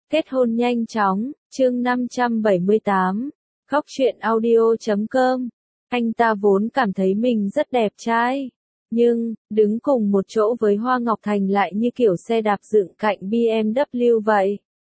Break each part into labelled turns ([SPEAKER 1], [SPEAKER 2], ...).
[SPEAKER 1] Kết hôn nhanh chóng, chương 578, Góc truyện audio.com. Anh ta vốn cảm thấy mình rất đẹp trai, nhưng, đứng cùng một chỗ với Hoa Ngọc Thành lại như kiểu xe đạp dựng cạnh BMW vậy.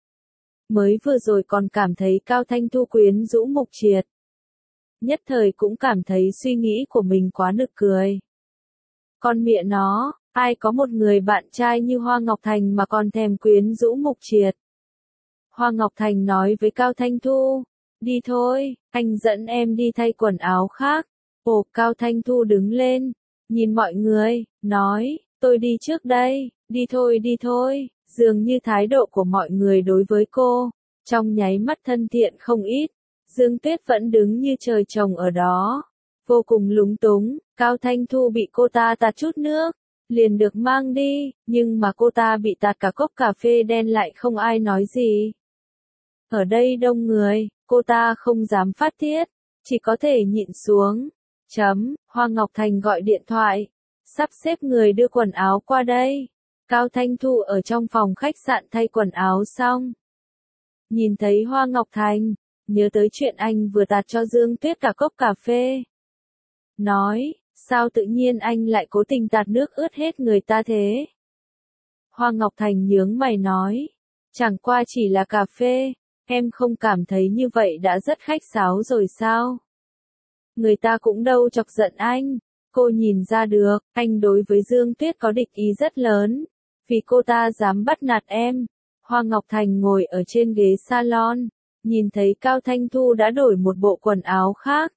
[SPEAKER 1] Mới vừa rồi còn cảm thấy Cao Thanh Thu quyến rũ Mục Triệt. Nhất thời cũng cảm thấy suy nghĩ của mình quá nực cười. Con mẹ nó, ai có một người bạn trai như Hoa Ngọc Thành mà còn thèm quyến rũ Mục Triệt. Hoa Ngọc Thành nói với Cao Thanh Thu, đi thôi, anh dẫn em đi thay quần áo khác. Ồ, Cao Thanh Thu đứng lên, nhìn mọi người, nói, tôi đi trước đây, đi thôi, dường như thái độ của mọi người đối với cô, trong nháy mắt thân thiện không ít. Dương Tuyết vẫn đứng như trời trồng ở đó, vô cùng lúng túng. Cao Thanh Thu bị cô ta tạt chút nước, liền được mang đi, nhưng mà cô ta bị tạt cả cốc cà phê đen lại không ai nói gì. Ở đây đông người, cô ta không dám phát tiết, chỉ có thể nhịn xuống. Hoa Ngọc Thành gọi điện thoại, sắp xếp người đưa quần áo qua đây. Cao Thanh Thu ở trong phòng khách sạn thay quần áo xong. Nhìn thấy Hoa Ngọc Thành, nhớ tới chuyện anh vừa tạt cho Dương Tuyết cả cốc cà phê. Nói, sao tự nhiên anh lại cố tình tạt nước ướt hết người ta thế? Hoa Ngọc Thành nhướng mày nói, chẳng qua chỉ là cà phê, em không cảm thấy như vậy đã rất khách sáo rồi sao? Người ta cũng đâu chọc giận anh, cô nhìn ra được, anh đối với Dương Tuyết có địch ý rất lớn, vì cô ta dám bắt nạt em. Hoa Ngọc Thành ngồi ở trên ghế salon, nhìn thấy Cao Thanh Thu đã đổi một bộ quần áo khác.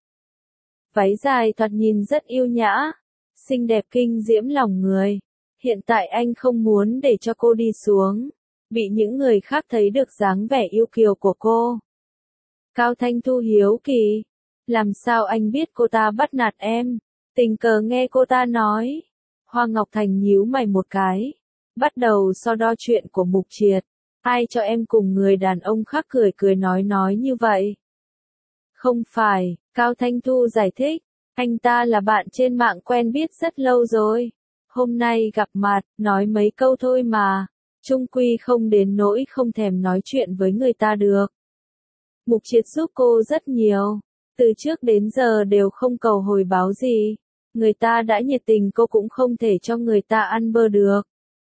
[SPEAKER 1] Váy dài thoạt nhìn rất yêu nhã, xinh đẹp kinh diễm lòng người. Hiện tại anh không muốn để cho cô đi xuống, bị những người khác thấy được dáng vẻ yêu kiều của cô. Cao Thanh Thu hiếu kỳ, làm sao anh biết cô ta bắt nạt em? Tình cờ nghe cô ta nói. Hoa Ngọc Thành nhíu mày một cái, bắt đầu so đo chuyện của Mục Triệt. Ai cho em cùng người đàn ông khác cười nói như vậy? Không phải, Cao Thanh Thu giải thích, anh ta là bạn trên mạng quen biết rất lâu rồi. Hôm nay gặp mặt, nói mấy câu thôi mà, chung quy không đến nỗi không thèm nói chuyện với người ta được. Mục Triệt giúp cô rất nhiều, từ trước đến giờ đều không cầu hồi báo gì. Người ta đã nhiệt tình cô cũng không thể cho người ta ăn bơ được.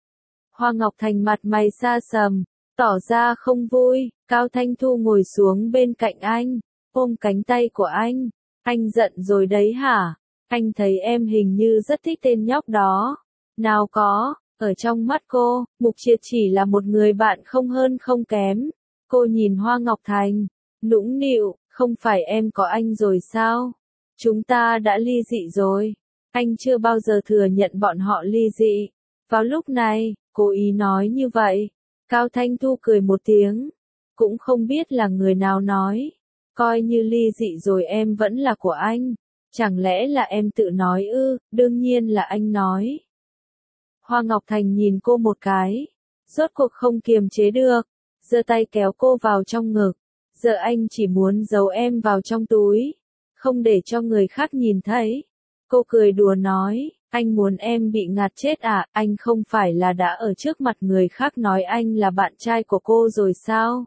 [SPEAKER 1] Hoa Ngọc Thành mặt mày xa sầm, tỏ ra không vui. Cao Thanh Thu ngồi xuống bên cạnh anh, ôm cánh tay của anh giận rồi đấy hả? Anh thấy em hình như rất thích tên nhóc đó. Nào có, ở trong mắt cô, Mục Triệt chỉ là một người bạn không hơn không kém. Cô nhìn Hoa Ngọc Thành, nũng nịu, không phải em có anh rồi sao? Chúng ta đã ly dị rồi. Anh chưa bao giờ thừa nhận bọn họ ly dị. Vào lúc này, cố ý nói như vậy. Cao Thanh Thu cười một tiếng, cũng không biết là người nào nói. Coi như ly dị rồi em vẫn là của anh. Chẳng lẽ là em tự nói ư? Đương nhiên là anh nói. Hoa Ngọc Thành nhìn cô một cái, rốt cuộc không kiềm chế được, giơ tay kéo cô vào trong ngực. Giờ anh chỉ muốn giấu em vào trong túi, không để cho người khác nhìn thấy. Cô cười đùa nói, anh muốn em bị ngạt chết à? Anh không phải là đã ở trước mặt người khác nói anh là bạn trai của cô rồi sao?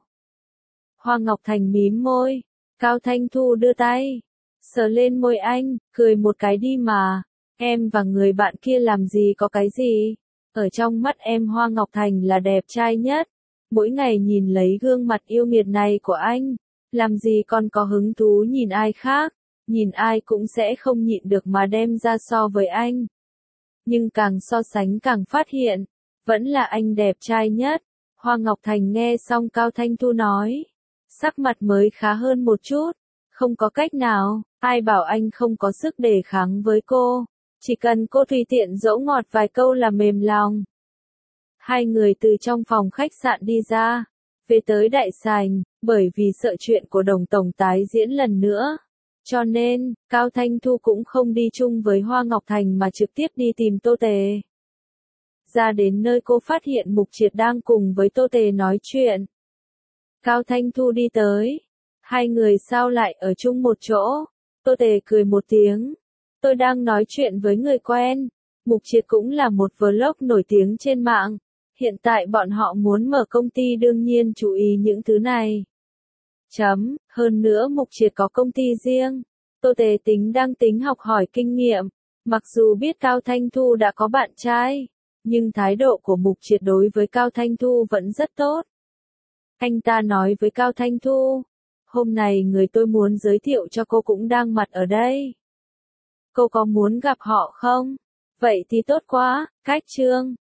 [SPEAKER 1] Hoa Ngọc Thành mím môi, Cao Thanh Thu đưa tay, sờ lên môi anh, cười một cái đi mà. Em và người bạn kia làm gì có cái gì? Ở trong mắt em Hoa Ngọc Thành là đẹp trai nhất. Mỗi ngày nhìn lấy gương mặt yêu nghiệt này của anh, làm gì còn có hứng thú nhìn ai khác, nhìn ai cũng sẽ không nhịn được mà đem ra so với anh. Nhưng càng so sánh càng phát hiện, vẫn là anh đẹp trai nhất. Hoa Ngọc Thành nghe xong Cao Thanh Thu nói, sắc mặt mới khá hơn một chút, không có cách nào, ai bảo anh không có sức đề kháng với cô, chỉ cần cô tùy tiện dỗ ngọt vài câu là mềm lòng. Hai người từ trong phòng khách sạn đi ra, về tới đại sảnh, bởi vì sợ chuyện của Đồng Tổng tái diễn lần nữa. Cho nên, Cao Thanh Thu cũng không đi chung với Hoa Ngọc Thành mà trực tiếp đi tìm Tô Tề. Ra đến nơi cô phát hiện Mục Triệt đang cùng với Tô Tề nói chuyện. Cao Thanh Thu đi tới. Hai người sao lại ở chung một chỗ? Tô Tề cười một tiếng. Tôi đang nói chuyện với người quen. Mục Triệt cũng là một vlog nổi tiếng trên mạng. Hiện tại bọn họ muốn mở công ty đương nhiên chú ý những thứ này. Hơn nữa Mục Triệt có công ty riêng. Tô Tề đang tính học hỏi kinh nghiệm. Mặc dù biết Cao Thanh Thu đã có bạn trai, nhưng thái độ của Mục Triệt đối với Cao Thanh Thu vẫn rất tốt. Anh ta nói với Cao Thanh Thu, hôm nay người tôi muốn giới thiệu cho cô cũng đang mặt ở đây. Cô có muốn gặp họ không? Vậy thì tốt quá, Cách Trương.